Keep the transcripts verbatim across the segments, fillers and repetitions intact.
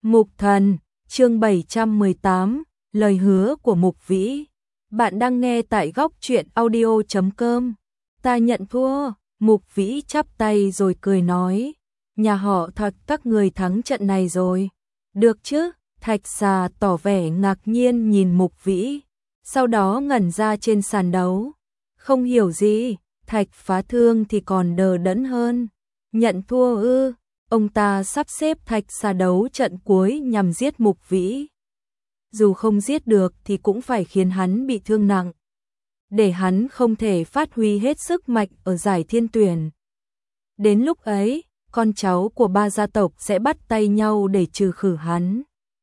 Mục Thần, chương bảy trăm mười tám, lời hứa của Mục Vĩ. Bạn đang nghe tại góc truyện audio chấm com. Ta nhận thua, Mục Vĩ chắp tay rồi cười nói. Nhà họ Thạch các người thắng trận này rồi. Được chứ, Thạch Xà tỏ vẻ ngạc nhiên nhìn Mục Vĩ, sau đó ngẩn ra trên sàn đấu. Không hiểu gì, Thạch Phá Thương thì còn đờ đẫn hơn. Nhận thua ư? Ông ta sắp xếp Thạch Xà đấu trận cuối nhằm giết Mục Vĩ. Dù không giết được thì cũng phải khiến hắn bị thương nặng, để hắn không thể phát huy hết sức mạnh ở giải thiên tuyển. Đến lúc ấy, con cháu của ba gia tộc sẽ bắt tay nhau để trừ khử hắn.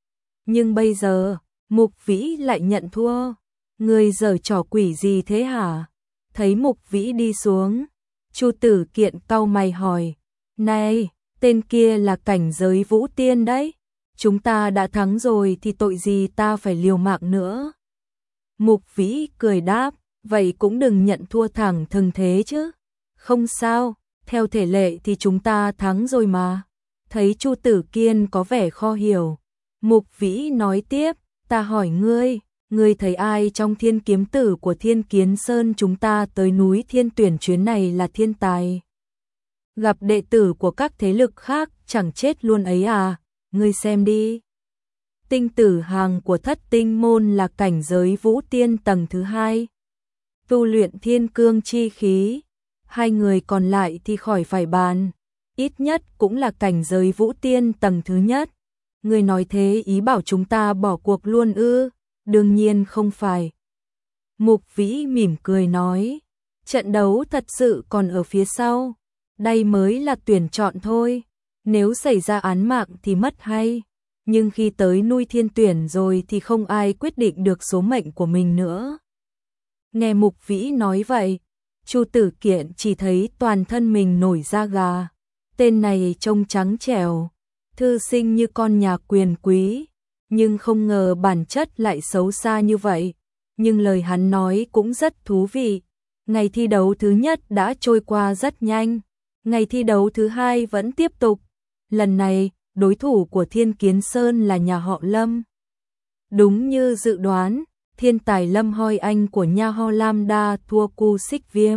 Nhưng bây giờ, Mục Vĩ lại nhận thua. Người giở trò quỷ gì thế hả? Thấy Mục Vĩ đi xuống, Chu Tử Kiện cau mày hỏi. Này, tên kia là cảnh giới vũ tiên đấy. Chúng ta đã thắng rồi thì tội gì ta phải liều mạng nữa. Mục Vĩ cười đáp, vậy cũng đừng nhận thua thẳng thừng thế chứ. Không sao, theo thể lệ thì chúng ta thắng rồi mà. Thấy Chu Tử Kiên có vẻ khó hiểu, Mục Vĩ nói tiếp, ta hỏi ngươi, ngươi thấy ai trong thiên kiếm tử của Thiên Kiến Sơn chúng ta tới núi Thiên Tuyển chuyến này là thiên tài? Gặp đệ tử của các thế lực khác chẳng chết luôn ấy à, ngươi xem đi. Tinh tử hàng của Thất Tinh môn là cảnh giới vũ tiên tầng thứ hai, tu luyện thiên cương chi khí. Hai người còn lại thì khỏi phải bàn, ít nhất cũng là cảnh giới vũ tiên tầng thứ nhất. Ngươi nói thế ý bảo chúng ta bỏ cuộc luôn ư? Đương nhiên không phải. Mục Vĩ mỉm cười nói, trận đấu thật sự còn ở phía sau, đây mới là tuyển chọn thôi. Nếu xảy ra án mạng thì mất hay, nhưng khi tới núi Thiên Tuyển rồi thì không ai quyết định được số mệnh của mình nữa. Nghe Mục Vĩ nói vậy, Chu Tử Kiện chỉ thấy toàn thân mình nổi da gà. Tên này trông trắng trẻo, thư sinh như con nhà quyền quý, nhưng không ngờ bản chất lại xấu xa như vậy. Nhưng lời hắn nói cũng rất thú vị. Ngày thi đấu thứ nhất đã trôi qua rất nhanh, ngày thi đấu thứ hai vẫn tiếp tục. Lần này, đối thủ của Thiên Kiến Sơn là nhà họ Lâm. Đúng như dự đoán, thiên tài Lâm Hoi Anh của nhà họ Lam Đa thua Cu Xích Viêm.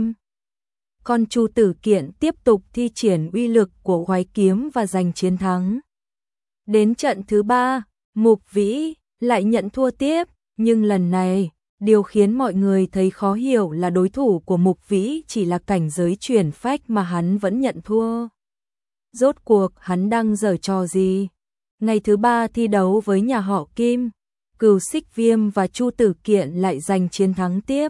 Còn Chu Tử Kiện tiếp tục thi triển uy lực của Hoái kiếm và giành chiến thắng. Đến trận thứ ba, Mục Vĩ lại nhận thua tiếp, nhưng lần này, điều khiến mọi người thấy khó hiểu là đối thủ của Mục Vĩ chỉ là cảnh giới chuyển phách mà hắn vẫn nhận thua. Rốt cuộc hắn đang giở trò gì? Ngày thứ ba thi đấu với nhà họ Kim, Cửu Xích Viêm và Chu Tử Kiện lại giành chiến thắng tiếp.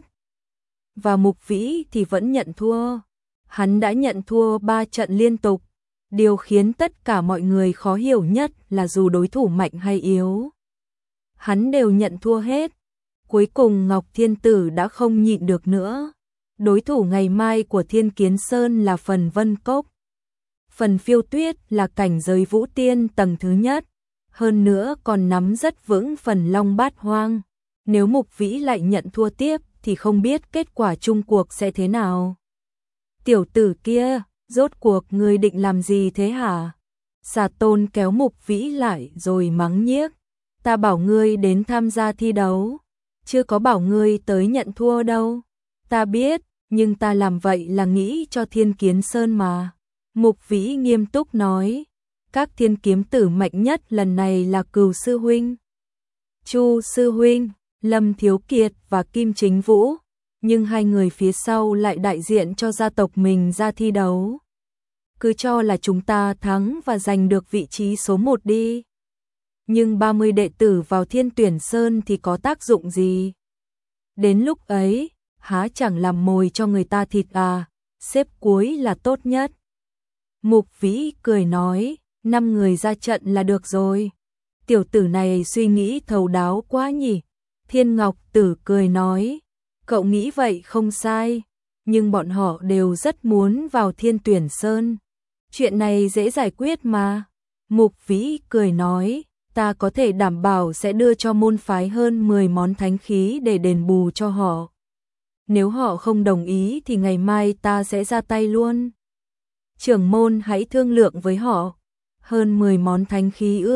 Và Mục Vĩ thì vẫn nhận thua. Hắn đã nhận thua ba trận liên tục. Điều khiến tất cả mọi người khó hiểu nhất là dù đối thủ mạnh hay yếu, hắn đều nhận thua hết. Cuối cùng Ngọc Thiên Tử đã không nhịn được nữa. Đối thủ ngày mai của Thiên Kiến Sơn là Phần Vân Cốc. Phần Phiêu Tuyết là cảnh giới vũ tiên tầng thứ nhất, hơn nữa còn nắm rất vững phần Long Bát Hoang. Nếu Mục Vĩ lại nhận thua tiếp thì không biết kết quả chung cuộc sẽ thế nào. Tiểu tử kia, rốt cuộc ngươi định làm gì thế hả? Xà Tôn kéo Mục Vĩ lại rồi mắng nhiếc. Ta bảo ngươi đến tham gia thi đấu, chưa có bảo ngươi tới nhận thua đâu. Ta biết, nhưng ta làm vậy là nghĩ cho Thiên Kiến Sơn mà. Mục Vĩ nghiêm túc nói, các thiên kiếm tử mạnh nhất lần này là Cửu Sư Huynh, Chu Sư Huynh, Lâm Thiếu Kiệt và Kim Chính Vũ, nhưng hai người phía sau lại đại diện cho gia tộc mình ra thi đấu. Cứ cho là chúng ta thắng và giành được vị trí số một đi. Nhưng ba mươi đệ tử vào Thiên Tuyển Sơn thì có tác dụng gì? Đến lúc ấy, há chẳng làm mồi cho người ta thịt à, xếp cuối là tốt nhất. Mục Vĩ cười nói, năm người ra trận là được rồi. Tiểu tử này suy nghĩ thấu đáo quá nhỉ. Thiên Ngọc Tử cười nói, cậu nghĩ vậy không sai, nhưng bọn họ đều rất muốn vào Thiên Tuyển Sơn. Chuyện này dễ giải quyết mà. Mục Vĩ cười nói, ta có thể đảm bảo sẽ đưa cho môn phái hơn mười món thánh khí để đền bù cho họ. Nếu họ không đồng ý thì ngày mai ta sẽ ra tay luôn. Trưởng môn hãy thương lượng với họ. Hơn mười món thánh khí ư?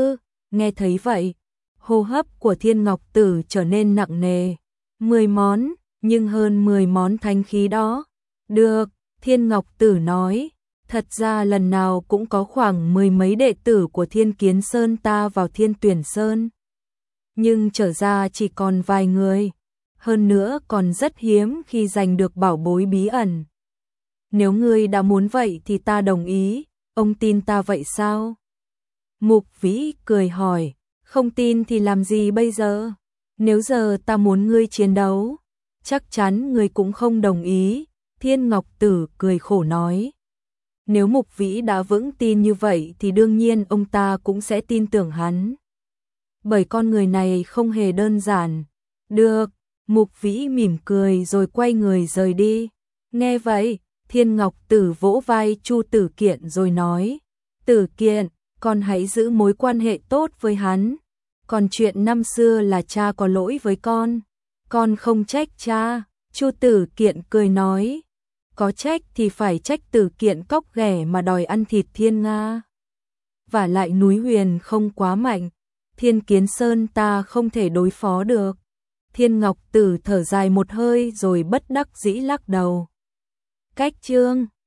Nghe thấy vậy, hô hấp của Thiên Ngọc Tử trở nên nặng nề. Mười món, nhưng hơn mười món thánh khí đó. Được, Thiên Ngọc Tử nói, thật ra lần nào cũng có khoảng mười mấy đệ tử của Thiên Kiến Sơn ta vào Thiên Tuyển Sơn. Nhưng trở ra chỉ còn vài người, hơn nữa còn rất hiếm khi giành được bảo bối bí ẩn. Nếu ngươi đã muốn vậy thì ta đồng ý, ông tin ta vậy sao? Mục Vĩ cười hỏi, không tin thì làm gì bây giờ? Nếu giờ ta muốn ngươi chiến đấu, chắc chắn ngươi cũng không đồng ý. Thiên Ngọc Tử cười khổ nói. Nếu Mục Vĩ đã vững tin như vậy thì đương nhiên ông ta cũng sẽ tin tưởng hắn. Bởi con người này không hề đơn giản. Được, Mục Vĩ mỉm cười rồi quay người rời đi. Nghe vậy, Thiên Ngọc Tử vỗ vai Chu Tử Kiện rồi nói, Tử Kiện, con hãy giữ mối quan hệ tốt với hắn. Còn chuyện năm xưa là cha có lỗi với con, con không trách cha. Chu Tử Kiện cười nói, có trách thì phải trách Tử Kiện cóc ghẻ mà đòi ăn thịt Thiên Nga. Vả lại núi Huyền không quá mạnh, Thiên Kiến Sơn ta không thể đối phó được. Thiên Ngọc Tử thở dài một hơi rồi bất đắc dĩ lắc đầu. Cách chương